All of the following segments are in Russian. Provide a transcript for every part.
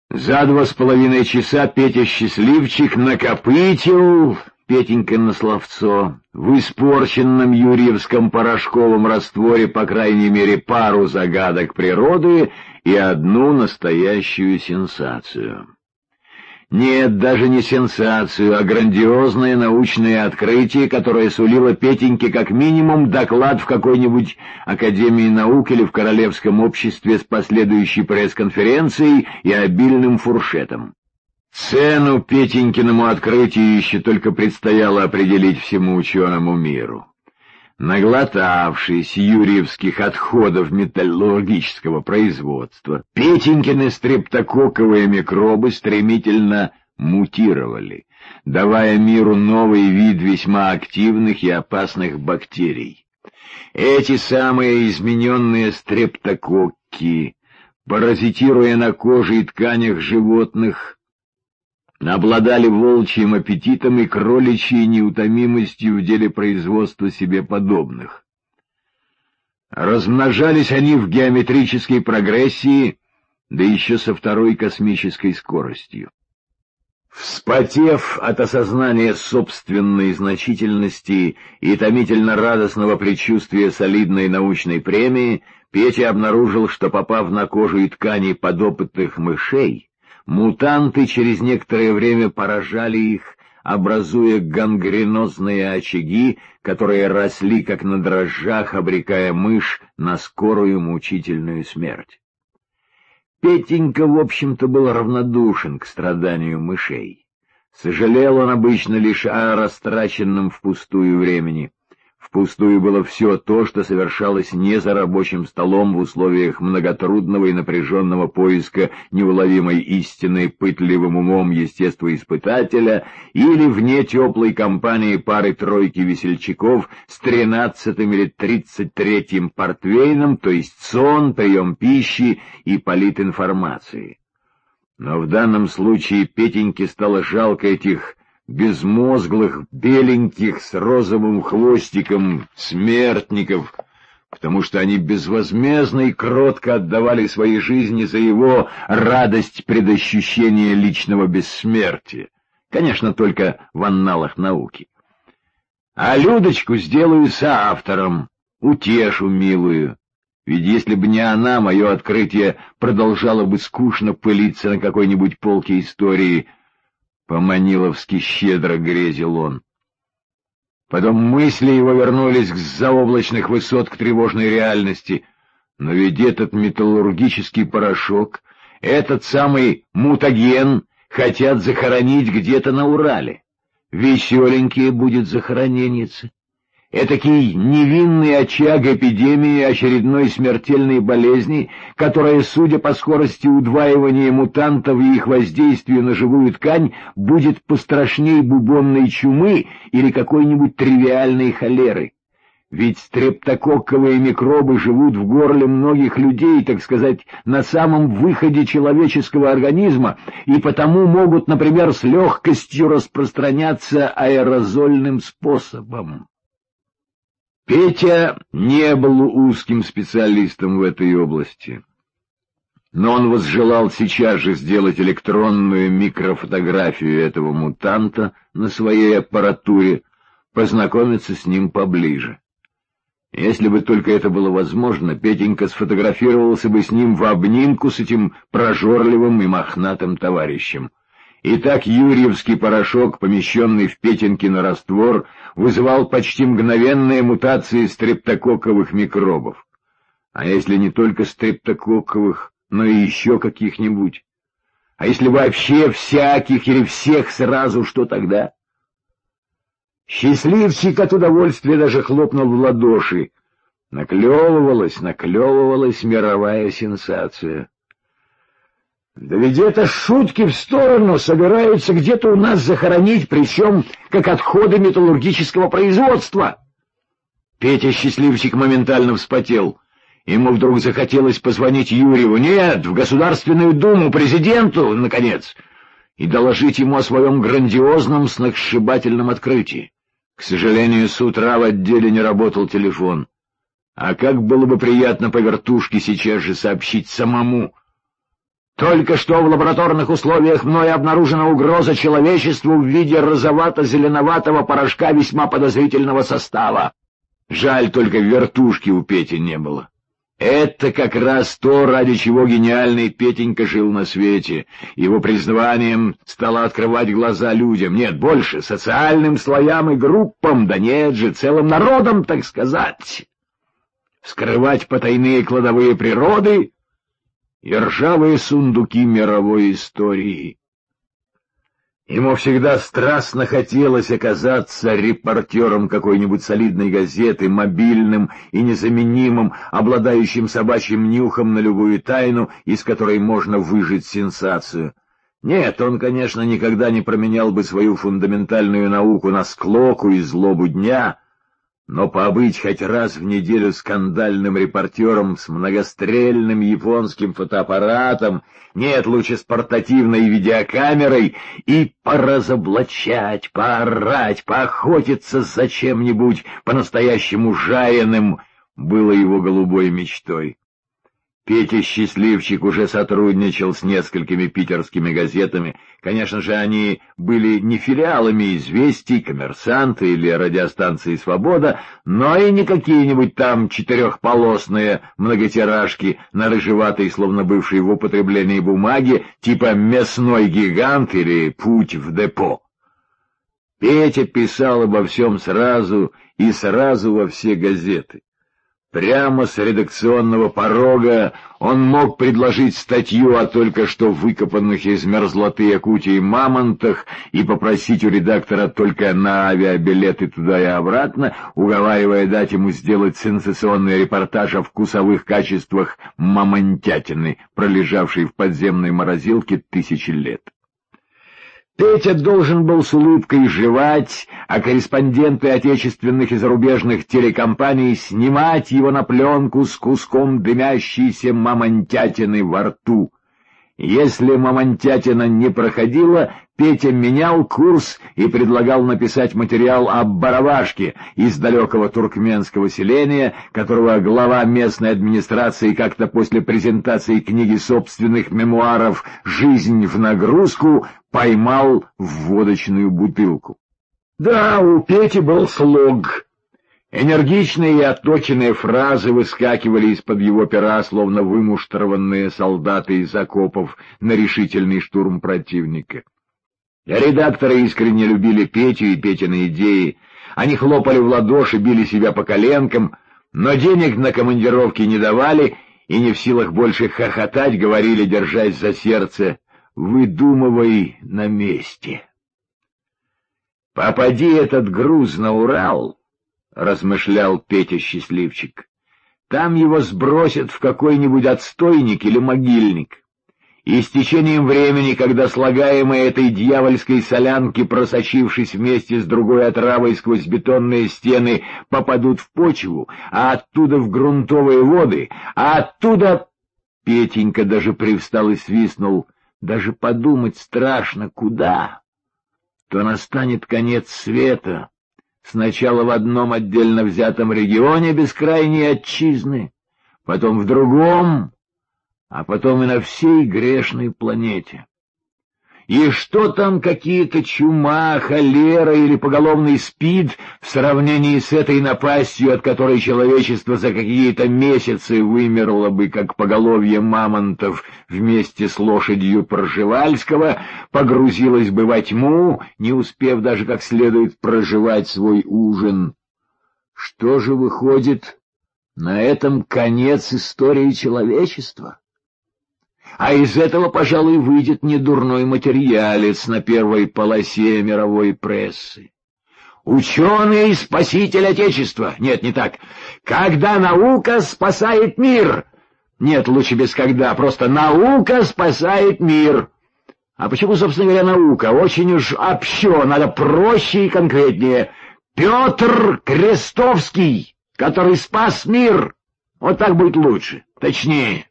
За 2,5 часа Петя-счастливчик накопытил, Петенька на словцо, в испорченном юрьевском порошковом растворе по крайней мере пару загадок природы и одну настоящую сенсацию. Нет, даже не сенсацию, а грандиозное научное открытие, которое сулило Петеньке как минимум доклад в какой-нибудь Академии наук или в Королевском обществе с последующей пресс-конференцией и обильным фуршетом. Цену Петенькиному открытию еще только предстояло определить всему ученому миру. Наглотавшись юрьевских отходов металлургического производства, Петенькины стрептококковые микробы стремительно мутировали, давая миру новый вид весьма активных и опасных бактерий. Эти самые измененные стрептококки, паразитируя на коже и тканях животных, обладали волчьим аппетитом и кроличьей неутомимостью в деле производства себе подобных. Размножались они в геометрической прогрессии, да еще со второй космической скоростью. Вспотев от осознания собственной значительности и томительно радостного предчувствия солидной научной премии, Петя обнаружил, что, попав на кожу и ткани подопытных мышей, мутанты через некоторое время поражали их, образуя гангренозные очаги, которые росли как на дрожжах, обрекая мышь на скорую мучительную смерть. Петенька, в общем-то, был равнодушен к страданию мышей. Сожалел он обычно лишь о растраченном впустую времени. Впустую было все то, что совершалось не за рабочим столом в условиях многотрудного и напряженного поиска неуловимой истины пытливым умом естествоиспытателя или вне теплой компании пары-тройки весельчаков с 13-м или 33-м портвейном, то есть сон, прием пищи и политинформации. Но в данном случае Петеньке стало жалко этих безмозглых, беленьких, с розовым хвостиком смертников, потому что они безвозмездно и кротко отдавали свои жизни за его радость предощущения личного бессмертия. Конечно, только в анналах науки. А Людочку сделаю соавтором, утешу милую. Ведь если бы не она, мое открытие продолжало бы скучно пылиться на какой-нибудь полке истории. По-маниловски щедро грезил он. Потом мысли его вернулись с заоблачных высот к тревожной реальности. Но ведь этот металлургический порошок, этот самый мутаген хотят захоронить где-то на Урале. Веселенькие будет захороненница. Этакий невинный очаг эпидемии очередной смертельной болезни, которая, судя по скорости удваивания мутантов и их воздействию на живую ткань, будет пострашней бубонной чумы или какой-нибудь тривиальной холеры. Ведь стрептококковые микробы живут в горле многих людей, так сказать, на самом выходе человеческого организма, и потому могут, например, с легкостью распространяться аэрозольным способом. Петя не был узким специалистом в этой области, но он возжелал сейчас же сделать электронную микрофотографию этого мутанта на своей аппаратуре, познакомиться с ним поближе. Если бы только это было возможно, Петенька сфотографировался бы с ним в обнимку с этим прожорливым и мохнатым товарищем. Итак, юрьевский порошок, помещенный в Петенькин раствор, вызывал почти мгновенные мутации стрептококковых микробов. А если не только стрептококковых, но и еще каких-нибудь? А если вообще всяких или всех сразу, что тогда? Счастливчик от удовольствия даже хлопнул в ладоши. Наклевывалась мировая сенсация. Да ведь это шутки в сторону, собираются где-то у нас захоронить, причем как отходы металлургического производства. Петя-счастливчик моментально вспотел. Ему вдруг захотелось позвонить Юрьеву, нет, в Государственную Думу, президенту, наконец, и доложить ему о своем грандиозном сногсшибательном открытии. К сожалению, с утра в отделе не работал телефон. А как было бы приятно по вертушке сейчас же сообщить самому. Только что в лабораторных условиях мной обнаружена угроза человечеству в виде розовато-зеленоватого порошка весьма подозрительного состава. Жаль, только вертушки у Пети не было. Это как раз то, ради чего гениальный Петенька жил на свете. Его призванием стало открывать глаза людям, нет, больше, социальным слоям и группам, да нет же, целым народам, так сказать. Вскрывать потайные кладовые природы и ржавые сундуки мировой истории. Ему всегда страстно хотелось оказаться репортером какой-нибудь солидной газеты, мобильным и незаменимым, обладающим собачьим нюхом на любую тайну, из которой можно выжать сенсацию. Нет, он, конечно, никогда не променял бы свою фундаментальную науку на склоку и злобу дня, но побыть хоть раз в неделю скандальным репортером с многострельным японским фотоаппаратом, нет, лучше с портативной видеокамерой, и поразоблачать, поорать, поохотиться за чем-нибудь по-настоящему жареным было его голубой мечтой. Петя Счастливчик уже сотрудничал с несколькими питерскими газетами. Конечно же, они были не филиалами «Известий», «Коммерсанта» или радиостанции «Свобода», но и не какие-нибудь там четырехполосные многотиражки на рыжеватой, словно бывшей в употреблении бумаге, типа «Мясной гигант» или «Путь в депо». Петя писал обо всем сразу и сразу во все газеты. Прямо с редакционного порога он мог предложить статью о только что выкопанных из мерзлоты Якутии мамонтах и попросить у редактора только на авиабилеты туда и обратно, уговаривая дать ему сделать сенсационный репортаж о вкусовых качествах мамонтятины, пролежавшей в подземной морозилке 1000 лет. Петя должен был с улыбкой жевать, а корреспонденты отечественных и зарубежных телекомпаний снимать его на пленку с куском дымящейся мамонтятины во рту. Если мамонтятина не проходила, Петя менял курс и предлагал написать материал об Барабашке из далекого туркменского селения, которого глава местной администрации как-то после презентации книги собственных мемуаров «Жизнь в нагрузку» поймал в водочную бутылку. Да, у Пети был слог. Энергичные и отточенные фразы выскакивали из-под его пера, словно вымуштрованные солдаты из окопов на решительный штурм противника. Редакторы искренне любили Петю и Петины идеи. Они хлопали в ладоши, били себя по коленкам, но денег на командировки не давали и не в силах больше хохотать, говорили, держась за сердце: «Выдумывай на месте». «Попади этот груз на Урал», — размышлял Петя Счастливчик, — «там его сбросят в какой-нибудь отстойник или могильник. И с течением времени, когда слагаемые этой дьявольской солянки, просочившись вместе с другой отравой сквозь бетонные стены, попадут в почву, а оттуда в грунтовые воды, а оттуда...» Петенька даже привстал и свистнул. «Даже подумать страшно, куда?» То настанет конец света, сначала в одном отдельно взятом регионе бескрайней отчизны, потом в другом, а потом и на всей грешной планете. И что там какие-то чума, холера или поголовный СПИД в сравнении с этой напастью, от которой человечество за какие-то месяцы вымерло бы, как поголовье мамонтов вместе с лошадью Пржевальского, погрузилось бы во тьму, не успев даже как следует проживать свой ужин? Что же выходит, на этом конец истории человечества? А из этого, пожалуй, выйдет недурной материалец на первой полосе мировой прессы. «Ученый — спаситель Отечества». Нет, не так. «Когда наука спасает мир». Нет, лучше без «когда», просто «наука спасает мир». А почему, собственно говоря, наука? Очень уж общо, надо проще и конкретнее. Петр Крестовский, который спас мир. Вот так будет лучше, точнее.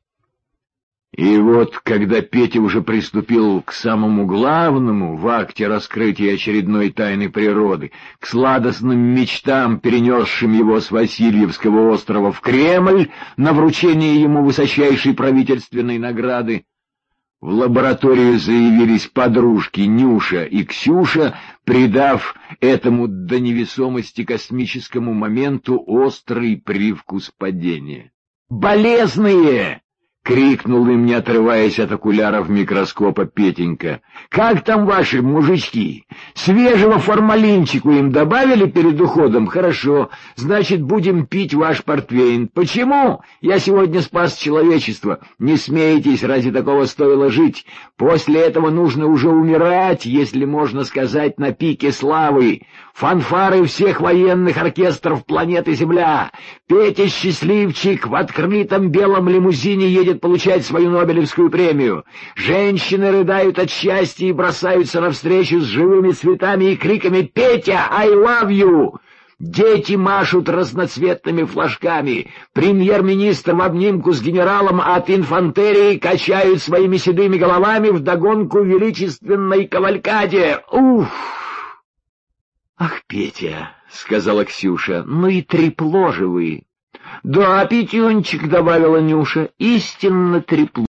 И вот, когда Петя уже приступил к самому главному в акте раскрытия очередной тайны природы, к сладостным мечтам, перенесшим его с Васильевского острова в Кремль на вручение ему высочайшей правительственной награды, В лабораторию заявились подружки Нюша и Ксюша, придав этому до невесомости космическому моменту острый привкус падения. «Болезные!» — крикнул им, не отрываясь от окуляров микроскопа, Петенька. «Как там ваши мужички? Свежего формалинчику им добавили перед уходом? Хорошо, значит, будем пить ваш портвейн. Почему? Я сегодня спас человечество. Не смейтесь, ради такого стоило жить. После этого нужно уже умирать, если можно сказать, на пике славы. Фанфары всех военных оркестров планеты Земля. Петя счастливчик в открытом белом лимузине едет получать свою Нобелевскую премию. Женщины рыдают от счастья и бросаются навстречу с живыми цветами и криками «Петя, I love you!». Дети машут разноцветными флажками. Премьер-министр в обнимку с генералом от инфантерии качают своими седыми головами вдогонку величественной кавалькаде. Уф! «Ах, Петя», — сказала Ксюша, — «ну и трепло же вы». «Да, Петюнчик», — добавила Нюша, — «истинно трепло».